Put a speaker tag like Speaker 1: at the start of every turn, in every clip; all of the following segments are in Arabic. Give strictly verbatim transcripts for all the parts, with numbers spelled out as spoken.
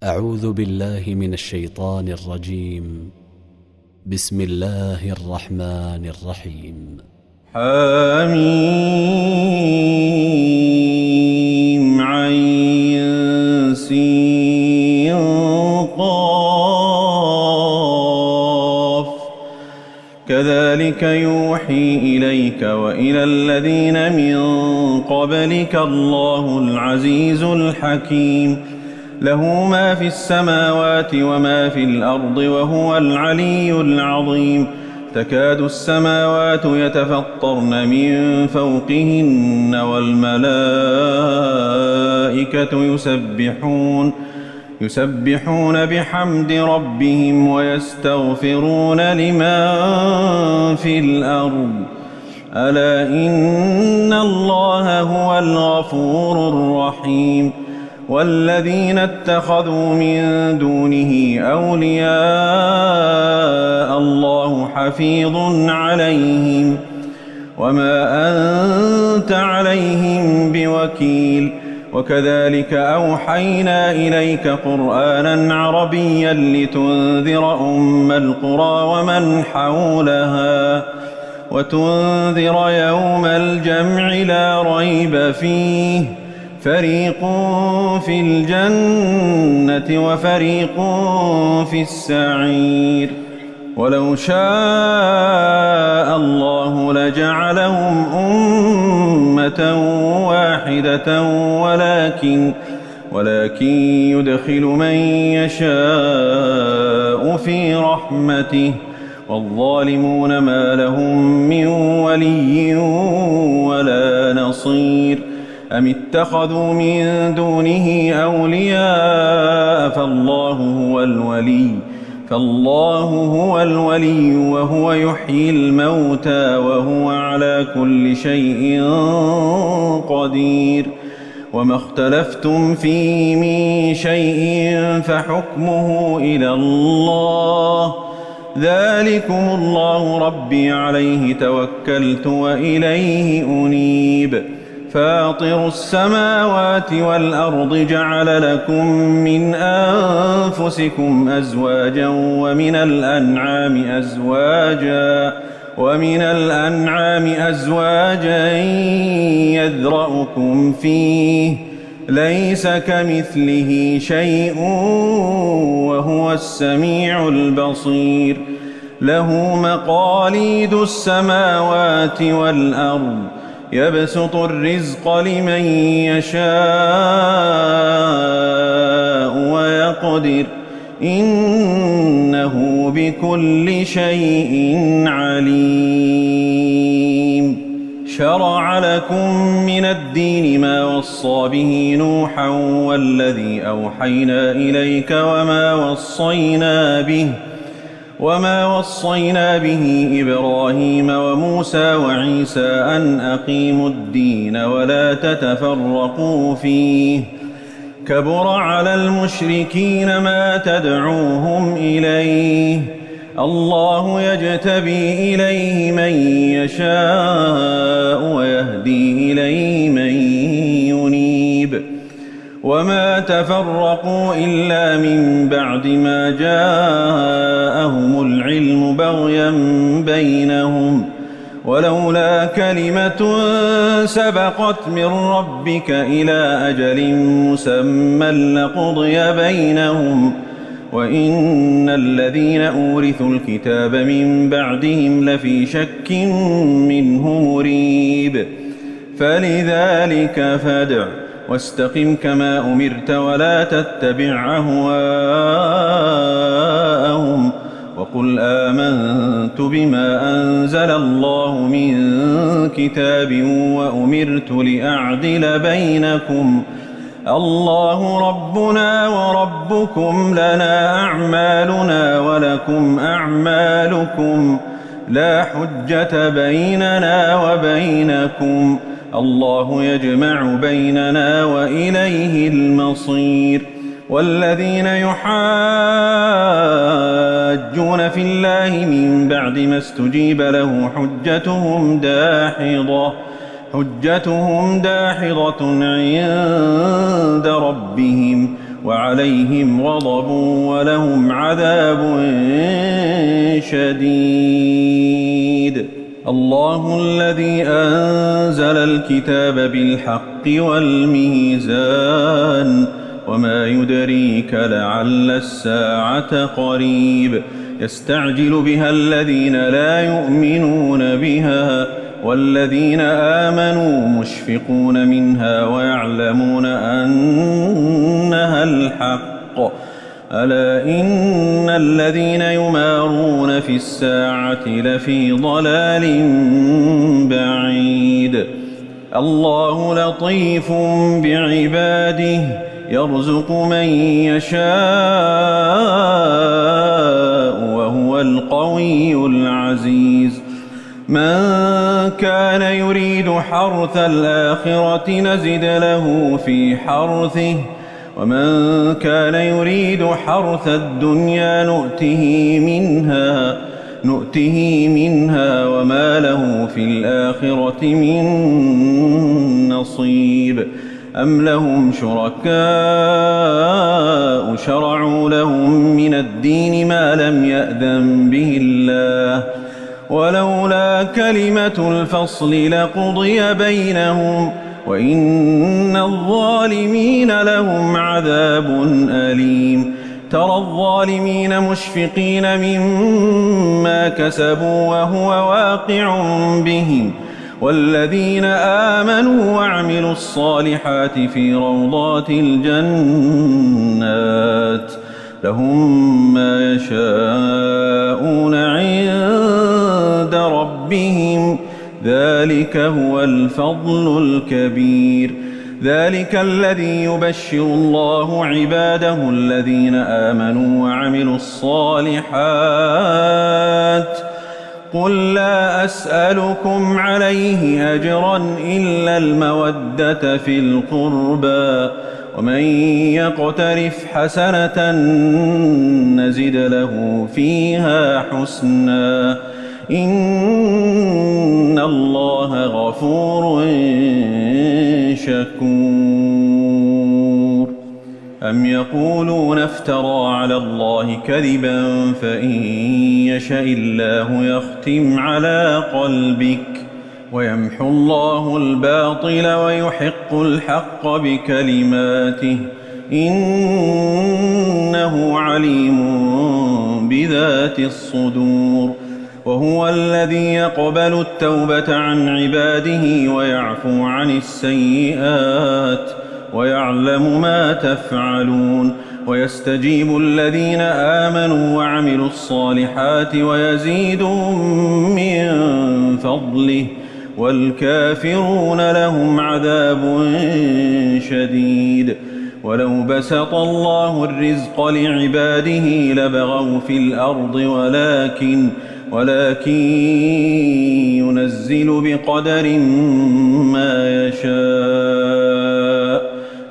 Speaker 1: أعوذ بالله من الشيطان الرجيم. بسم الله الرحمن الرحيم.
Speaker 2: حميم عين سين قاف كذلك يوحي إليك وإلى الذين من قبلك الله العزيز الحكيم. له ما في السماوات وما في الأرض وهو العلي العظيم. تكاد السماوات يتفطرن من فوقهن والملائكة يسبحون يسبحون بحمد ربهم ويستغفرون لمن في الأرض ألا إن الله هو الغفور الرحيم. والذين اتخذوا من دونه أولياء الله حفيظ عليهم وما أنت عليهم بوكيل. وكذلك أوحينا إليك قرآنا عربيا لتنذر أم القرى ومن حولها وتنذر يوم الجمع لا ريب فيه فريق في الجنة وفريق في السعير. ولو شاء الله لجعلهم أمة واحدة ولكن ولكن يدخل من يشاء في رحمته والظالمون ما لهم من ولي ولا نصير. أم اتخذوا من دونه أولياء فالله هو الولي فالله هو الولي وهو يحيي الموتى وهو على كل شيء قدير. وما اختلفتم فيه من شيء فحكمه إلى الله ذلكم الله ربي عليه توكلت وإليه أنيب. فاطر السماوات والأرض جعل لكم من أنفسكم أزواجا ومن الأنعام أزواجا ومن الأنعام أزواجا يذرأكم فيه ليس كمثله شيء وهو السميع البصير. له مقاليد السماوات والأرض يبسط الرزق لمن يشاء ويقدر إنه بكل شيء عليم. شرع لكم من الدين ما وصى به نوحا والذي أوحينا إليك وما وصينا به وما وصينا به إبراهيم وموسى وعيسى أن أقيموا الدين ولا تتفرقوا فيه كبر على المشركين ما تدعوهم إليه الله يجتبي إليه من يشاء ويهدي إليه من ينيب. وما تفرقوا إلا من بعد ما جاءهم العلم بغيا بينهم ولولا كلمة سبقت من ربك إلى أجل مسمى لقضي بينهم وإن الذين أورثوا الكتاب من بعدهم لفي شك منه مريب. فلذلك فادع واستقم كما أمرت ولا تتبع أهواءهم وقل آمنت بما أنزل الله من كتاب وأمرت لأعدل بينكم الله ربنا وربكم لنا أعمالنا ولكم أعمالكم لا حجة بيننا وبينكم الله يجمع بيننا وإليه المصير. والذين يحاجون في الله من بعد ما استجيب له حجتهم داحضة حجتهم داحضة عند ربهم وعليهم غضب ولهم عذاب شديد. الله الذي أنزل الكتاب بالحق والميزان وما يدريك لعل الساعة قريب يستعجل بها الذين لا يؤمنون بها والذين آمنوا مشفقون منها ويعلمون أنها الحق. ألا إن الذين يمارون في الساعة لفي ضلال بعيد. الله لطيف بعباده يرزق من يشاء وهو القوي العزيز. من كان يريد حرث الآخرة نزد له في حرثه ومن كان يريد حرث الدنيا نؤته منها نؤته منها وما له في الآخرة من نصيب. أم لهم شركاء شرعوا لهم من الدين ما لم يأذن به الله ولولا كلمة الفصل لقضي بينهم وإن الظالمين لهم عذاب أليم. ترى الظالمين مشفقين مما كسبوا وهو واقع بهم والذين آمنوا وعملوا الصالحات في روضات الجنات لهم ما يشاءون عند ربهم ذلك هو الفضل الكبير. ذلك الذي يبشر الله عباده الذين آمنوا وعملوا الصالحات. قل لا أسألكم عليه أجرا إلا المودة في القربى ومن يقترف حسنة نزد له فيها حسنا إن الله غفور شكور. أم يقولون افترى على الله كذبا فإن يشاء الله يختم على قلبك ويمحو الله الباطل ويحق الحق بكلماته إنه عليم بذات الصدور. وهو الذي يقبل التوبة عن عباده ويعفو عن السيئات ويعلم ما تفعلون ويستجيب الذين آمنوا وعملوا الصالحات ويزيدهم من فضله والكافرون لهم عذاب شديد. ولو بسط الله الرزق لعباده لبغوا في الأرض ولكن ولكن ينزل بقدر ما يشاء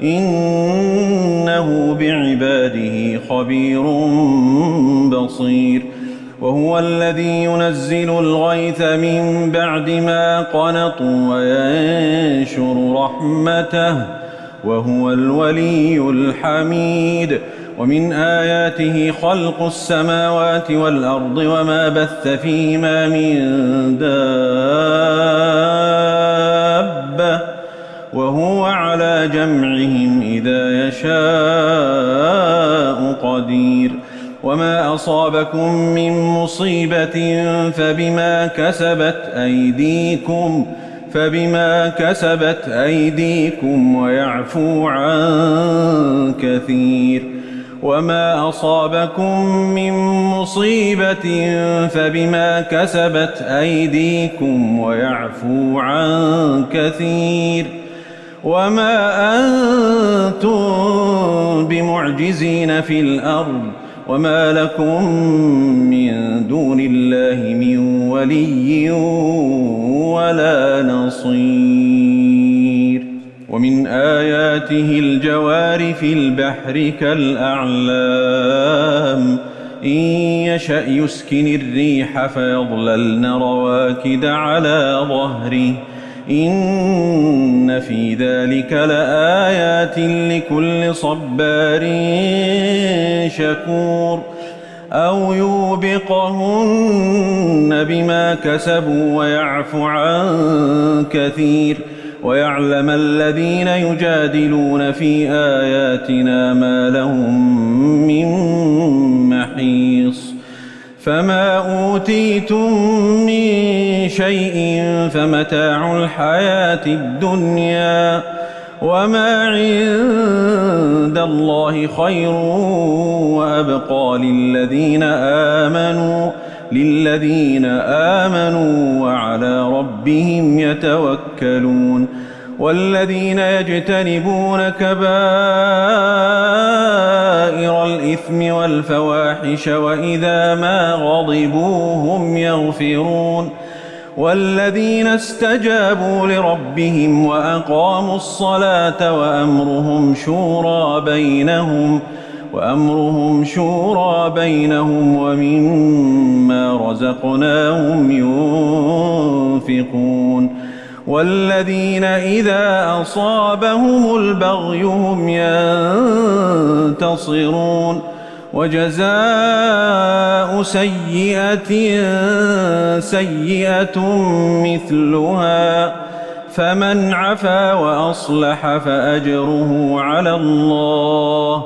Speaker 2: إنه بعباده خبير بصير. وهو الذي ينزل الغيث من بعد ما قنطوا وينشر رحمته وهو الولي الحميد. ومن آياته خلق السماوات والأرض وما بث فيهما من دابة وهو على جمعهم إذا يشاء قدير. وما أصابكم من مصيبة فبما كسبت أيديكم فبما كسبت أيديكم ويعفو عن كثير. وما أصابكم من مصيبة فبما كسبت أيديكم ويعفو عن كثير. وما أنتم بمعجزين في الأرض وما لكم من دون الله من ولي ولا نصير. ومن آياته الجوار في البحر كالأعلام إن يشأ يسكن الريح فيظللن رواكد على ظهره إن في ذلك لآيات لكل صبار شكور أو يوبقهن بما كسبوا ويعفو عن كثير ويعلم الذين يجادلون في آياتنا ما لهم من محيص فما أوتيتم من شيء فمتاع الحياة الدنيا وما عند الله خير وأبقى للذين آمنوا للذين آمنوا وعلى ربهم يتوكلون والذين يجتنبون كبائر الإثم والفواحش وإذا ما غضبوا هم يغفرون والذين استجابوا لربهم وأقاموا الصلاة وأمرهم شورى بينهم وأمرهم شورى بينهم ومما رزقناهم ينفقون والذين إذا أصابهم البغي هم ينتصرون وجزاء سيئة سيئة مثلها فمن عفا وأصلح فأجره على الله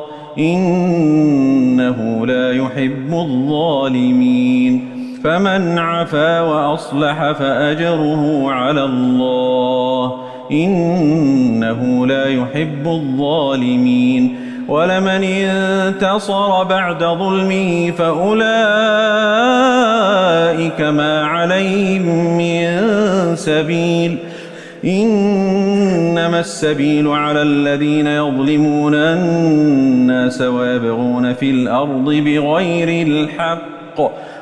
Speaker 2: إنه لا يحب الظالمين فمن عفا وأصلح فأجره على الله إنه لا يحب الظالمين ولمن انتصر بعد ظلمه فأولئك ما عليهم من سبيل إنما السبيل على الذين يظلمون الناس ويبغون في الأرض بغير الحق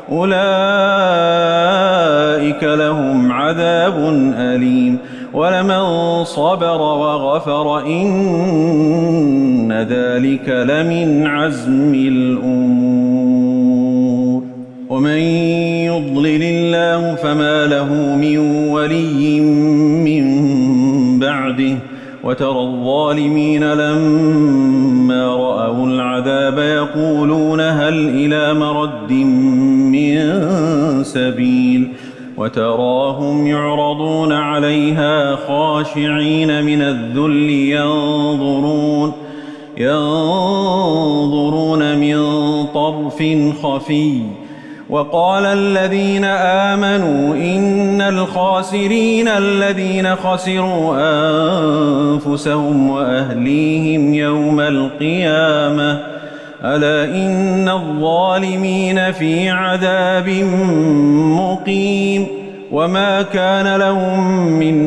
Speaker 2: أولئك لهم عذاب أليم ولمن صبر وغفر إن ذلك لمن عزم الأمور ومن يضلل الله فما له من ولي من بعده وترى الظالمين لما رأوا العذاب يقولون هل إلى مرد من سبيل وتراهم يعرضون عليها خاشعين من الذل ينظرون ينظرون من طرف خفي وقال الذين آمنوا إن الخاسرين الذين خسروا أنفسهم وأهليهم يوم القيامة ألا إن الظالمين في عذاب مقيم وما كان لهم من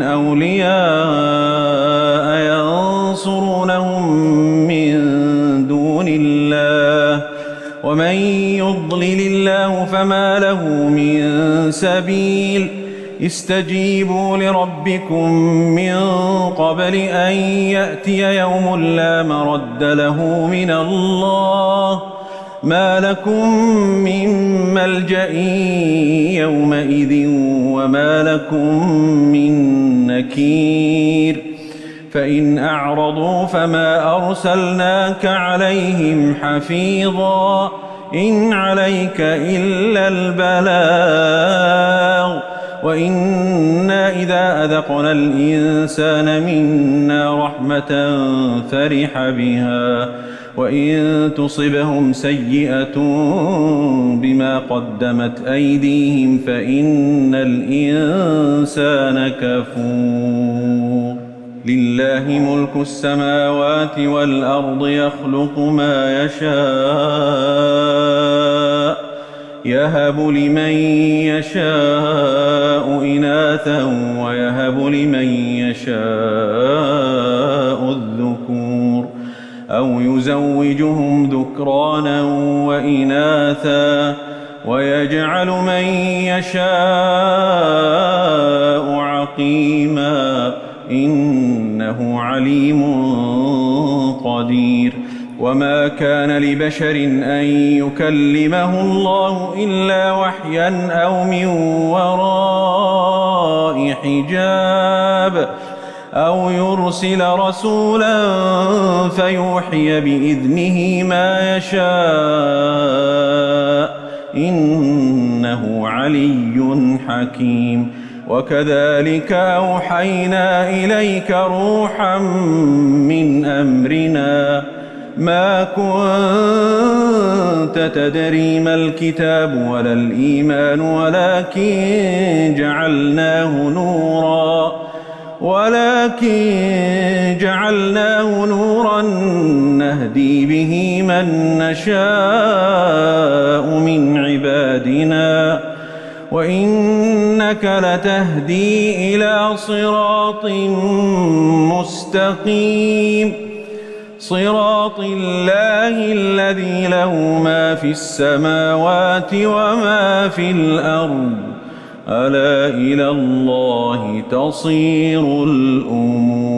Speaker 2: أولياء ينصرونهم من دون الله ومن يضلل الله فما له من سبيل استجيبوا لربكم من قبل أن يأتي يوم لا مرد له من الله ما لكم من ملجأ يومئذ وما لكم من نكير فإن أعرضوا فما أرسلناك عليهم حفيظا إن عليك إلا البلاغ وإنا إذا أذقنا الإنسان منا رحمة فرح بها وإن تصبهم سيئة بما قدمت أيديهم فإن الإنسان كفور لله ملك السماوات والأرض يخلق ما يشاء يهب لمن يشاء إناثا ويهب لمن يشاء الذكور أو يزوجهم ذكرانا وإناثا ويجعل من يشاء عقيما إنه عليم قدير وما كان لبشر أن يكلمه الله إلا وحيا أو من وراء حجاب أو يرسل رسولا فيوحي بإذنه ما يشاء إنه علي حكيم. وكذلك أوحينا إليك روحا من أمرنا ما كنت تدري ما الكتاب ولا الإيمان ولكن جعلناه نورا ولكن جعلناه نورا نهدي به من نشاء من عبادنا وإنك لتهدي إلى صراط مستقيم صراط الله الذي له ما في السماوات وما في الأرض ألا إلى الله تصير الأمور.